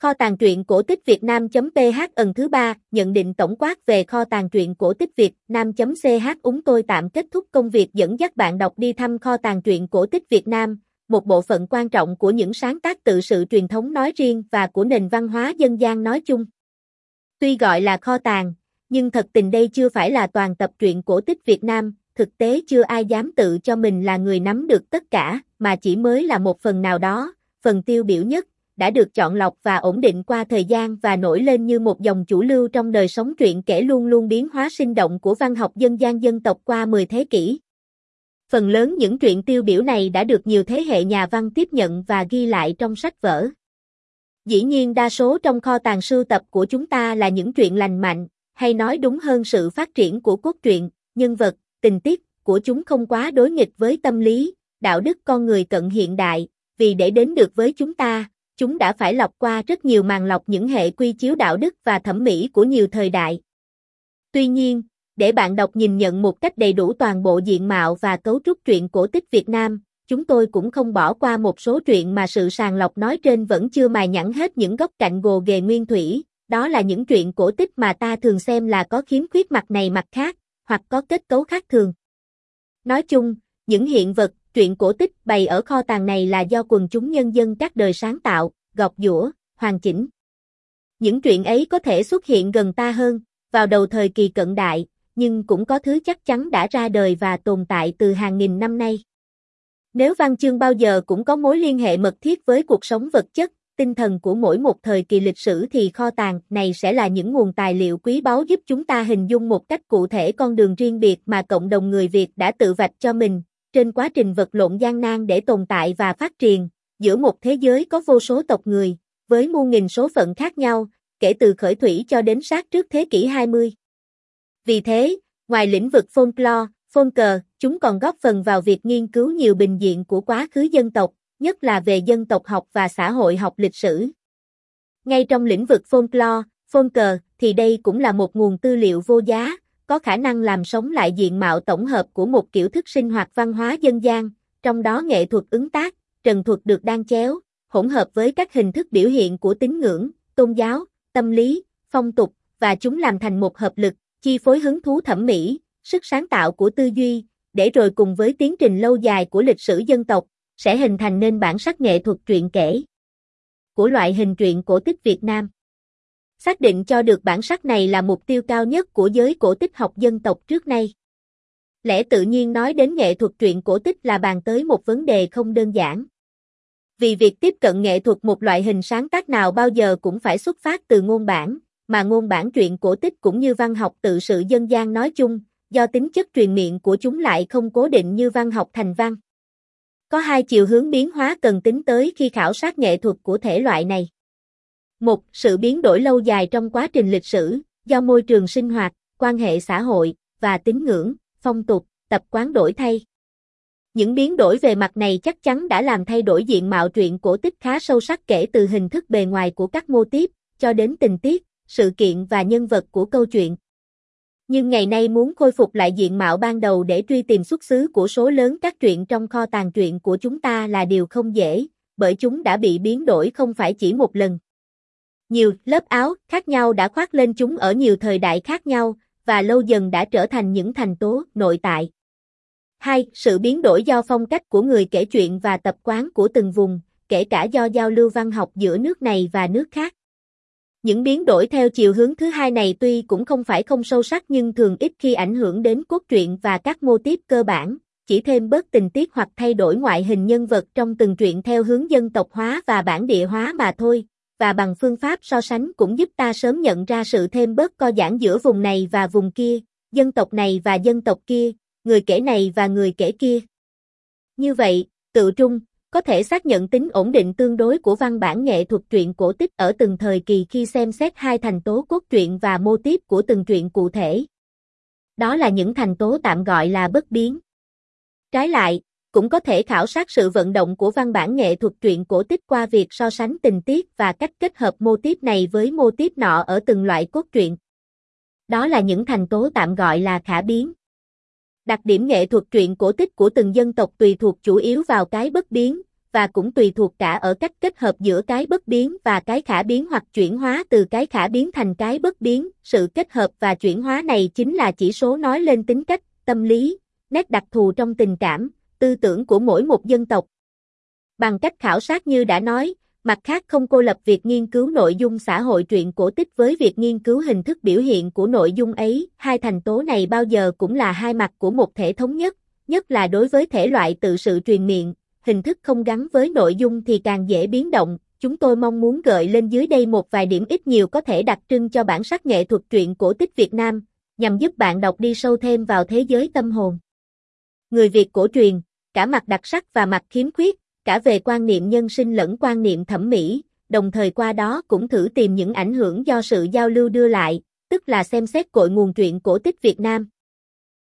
Kho tàng truyện cổ tích Việt Nam.ph ẩn thứ 3, nhận định tổng quát về kho tàng truyện cổ tích Việt Nam.ch. Tôi tạm kết thúc công việc dẫn dắt bạn đọc đi thăm kho tàng truyện cổ tích Việt Nam, một bộ phận quan trọng của những sáng tác tự sự truyền thống nói riêng và của nền văn hóa dân gian nói chung. Tuy gọi là kho tàng, nhưng thật tình đây chưa phải là toàn tập truyện cổ tích Việt Nam, thực tế chưa ai dám tự cho mình là người nắm được tất cả, mà chỉ mới là một phần nào đó, phần tiêu biểu nhất, đã được chọn lọc và ổn định qua thời gian và nổi lên như một dòng chủ lưu trong đời sống truyện kể luôn luôn biến hóa sinh động của văn học dân gian dân tộc qua 10 thế kỷ. Phần lớn những truyện tiêu biểu này đã được nhiều thế hệ nhà văn tiếp nhận và ghi lại trong sách vở. Dĩ nhiên đa số trong kho tàng sưu tập của chúng ta là những truyện lành mạnh, hay nói đúng hơn sự phát triển của cốt truyện, nhân vật, tình tiết của chúng không quá đối nghịch với tâm lý, đạo đức con người cận hiện đại, vì để đến được với chúng đã phải lọc qua rất nhiều màn lọc những hệ quy chiếu đạo đức và thẩm mỹ của nhiều thời đại. Tuy nhiên, để bạn đọc nhìn nhận một cách đầy đủ toàn bộ diện mạo và cấu trúc truyện cổ tích Việt Nam, chúng tôi cũng không bỏ qua một số truyện mà sự sàng lọc nói trên vẫn chưa mài nhẵn hết những góc cạnh gồ ghề nguyên thủy, đó là những truyện cổ tích mà ta thường xem là có khiếm khuyết mặt này mặt khác, hoặc có kết cấu khác thường. Nói chung, những hiện vật, truyện cổ tích bày ở kho tàng này là do quần chúng nhân dân các đời sáng tạo, gọt giũa, hoàn chỉnh. Những truyện ấy có thể xuất hiện gần ta hơn, vào đầu thời kỳ cận đại, nhưng cũng có thứ chắc chắn đã ra đời và tồn tại từ hàng nghìn năm nay. Nếu văn chương bao giờ cũng có mối liên hệ mật thiết với cuộc sống vật chất, tinh thần của mỗi một thời kỳ lịch sử thì kho tàng này sẽ là những nguồn tài liệu quý báu giúp chúng ta hình dung một cách cụ thể con đường riêng biệt mà cộng đồng người Việt đã tự vạch cho mình, trên quá trình vật lộn gian nan để tồn tại và phát triển, giữa một thế giới có vô số tộc người, với muôn nghìn số phận khác nhau, kể từ khởi thủy cho đến sát trước thế kỷ 20. Vì thế, ngoài lĩnh vực folklore, chúng còn góp phần vào việc nghiên cứu nhiều bình diện của quá khứ dân tộc, nhất là về dân tộc học và xã hội học lịch sử. Ngay trong lĩnh vực folklore, thì đây cũng là một nguồn tư liệu vô giá, có khả năng làm sống lại diện mạo tổng hợp của một kiểu thức sinh hoạt văn hóa dân gian, trong đó nghệ thuật ứng tác, trần thuật được đan chéo, hỗn hợp với các hình thức biểu hiện của tín ngưỡng, tôn giáo, tâm lý, phong tục, và chúng làm thành một hợp lực, chi phối hứng thú thẩm mỹ, sức sáng tạo của tư duy, để rồi cùng với tiến trình lâu dài của lịch sử dân tộc, sẽ hình thành nên bản sắc nghệ thuật truyện kể của loại hình truyện cổ tích Việt Nam. Xác định cho được bản sắc này là mục tiêu cao nhất của giới cổ tích học dân tộc trước nay. Lẽ tự nhiên nói đến nghệ thuật truyện cổ tích là bàn tới một vấn đề không đơn giản. Vì việc tiếp cận nghệ thuật một loại hình sáng tác nào bao giờ cũng phải xuất phát từ ngôn bản, mà ngôn bản truyện cổ tích cũng như văn học tự sự dân gian nói chung, do tính chất truyền miệng của chúng lại không cố định như văn học thành văn. Có hai chiều hướng biến hóa cần tính tới khi khảo sát nghệ thuật của thể loại này. Một, sự biến đổi lâu dài trong quá trình lịch sử, do môi trường sinh hoạt, quan hệ xã hội, và tín ngưỡng, phong tục, tập quán đổi thay. Những biến đổi về mặt này chắc chắn đã làm thay đổi diện mạo truyện cổ tích khá sâu sắc kể từ hình thức bề ngoài của các mô típ, cho đến tình tiết, sự kiện và nhân vật của câu chuyện. Nhưng ngày nay muốn khôi phục lại diện mạo ban đầu để truy tìm xuất xứ của số lớn các truyện trong kho tàng truyện của chúng ta là điều không dễ, bởi chúng đã bị biến đổi không phải chỉ một lần. Nhiều lớp áo khác nhau đã khoác lên chúng ở nhiều thời đại khác nhau, và lâu dần đã trở thành những thành tố nội tại. 2. Sự biến đổi do phong cách của người kể chuyện và tập quán của từng vùng, kể cả do giao lưu văn học giữa nước này và nước khác. Những biến đổi theo chiều hướng thứ hai này tuy cũng không phải không sâu sắc nhưng thường ít khi ảnh hưởng đến cốt truyện và các mô típ cơ bản, chỉ thêm bớt tình tiết hoặc thay đổi ngoại hình nhân vật trong từng truyện theo hướng dân tộc hóa và bản địa hóa mà thôi, và bằng phương pháp so sánh cũng giúp ta sớm nhận ra sự thêm bớt co giãn giữa vùng này và vùng kia, dân tộc này và dân tộc kia, người kể này và người kể kia. Như vậy, tự trung, có thể xác nhận tính ổn định tương đối của văn bản nghệ thuật truyện cổ tích ở từng thời kỳ khi xem xét hai thành tố cốt truyện và mô típ của từng truyện cụ thể. Đó là những thành tố tạm gọi là bất biến. Trái lại, cũng có thể khảo sát sự vận động của văn bản nghệ thuật truyện cổ tích qua việc so sánh tình tiết và cách kết hợp mô típ này với mô típ nọ ở từng loại cốt truyện. Đó là những thành tố tạm gọi là khả biến. Đặc điểm nghệ thuật truyện cổ tích của từng dân tộc tùy thuộc chủ yếu vào cái bất biến, và cũng tùy thuộc cả ở cách kết hợp giữa cái bất biến và cái khả biến hoặc chuyển hóa từ cái khả biến thành cái bất biến. Sự kết hợp và chuyển hóa này chính là chỉ số nói lên tính cách, tâm lý, nét đặc thù trong tình cảm, tư tưởng của mỗi một dân tộc. Bằng cách khảo sát như đã nói, mặt khác không cô lập việc nghiên cứu nội dung xã hội truyện cổ tích với việc nghiên cứu hình thức biểu hiện của nội dung ấy. Hai thành tố này bao giờ cũng là hai mặt của một thể thống nhất, nhất là đối với thể loại tự sự truyền miệng, hình thức không gắn với nội dung thì càng dễ biến động. Chúng tôi mong muốn gợi lên dưới đây một vài điểm ít nhiều có thể đặc trưng cho bản sắc nghệ thuật truyện cổ tích Việt Nam, nhằm giúp bạn đọc đi sâu thêm vào thế giới tâm hồn. Người Việt cổ truyền, cả mặt đặc sắc và mặt khiếm khuyết, cả về quan niệm nhân sinh lẫn quan niệm thẩm mỹ, đồng thời qua đó cũng thử tìm những ảnh hưởng do sự giao lưu đưa lại, tức là xem xét cội nguồn truyện cổ tích Việt Nam.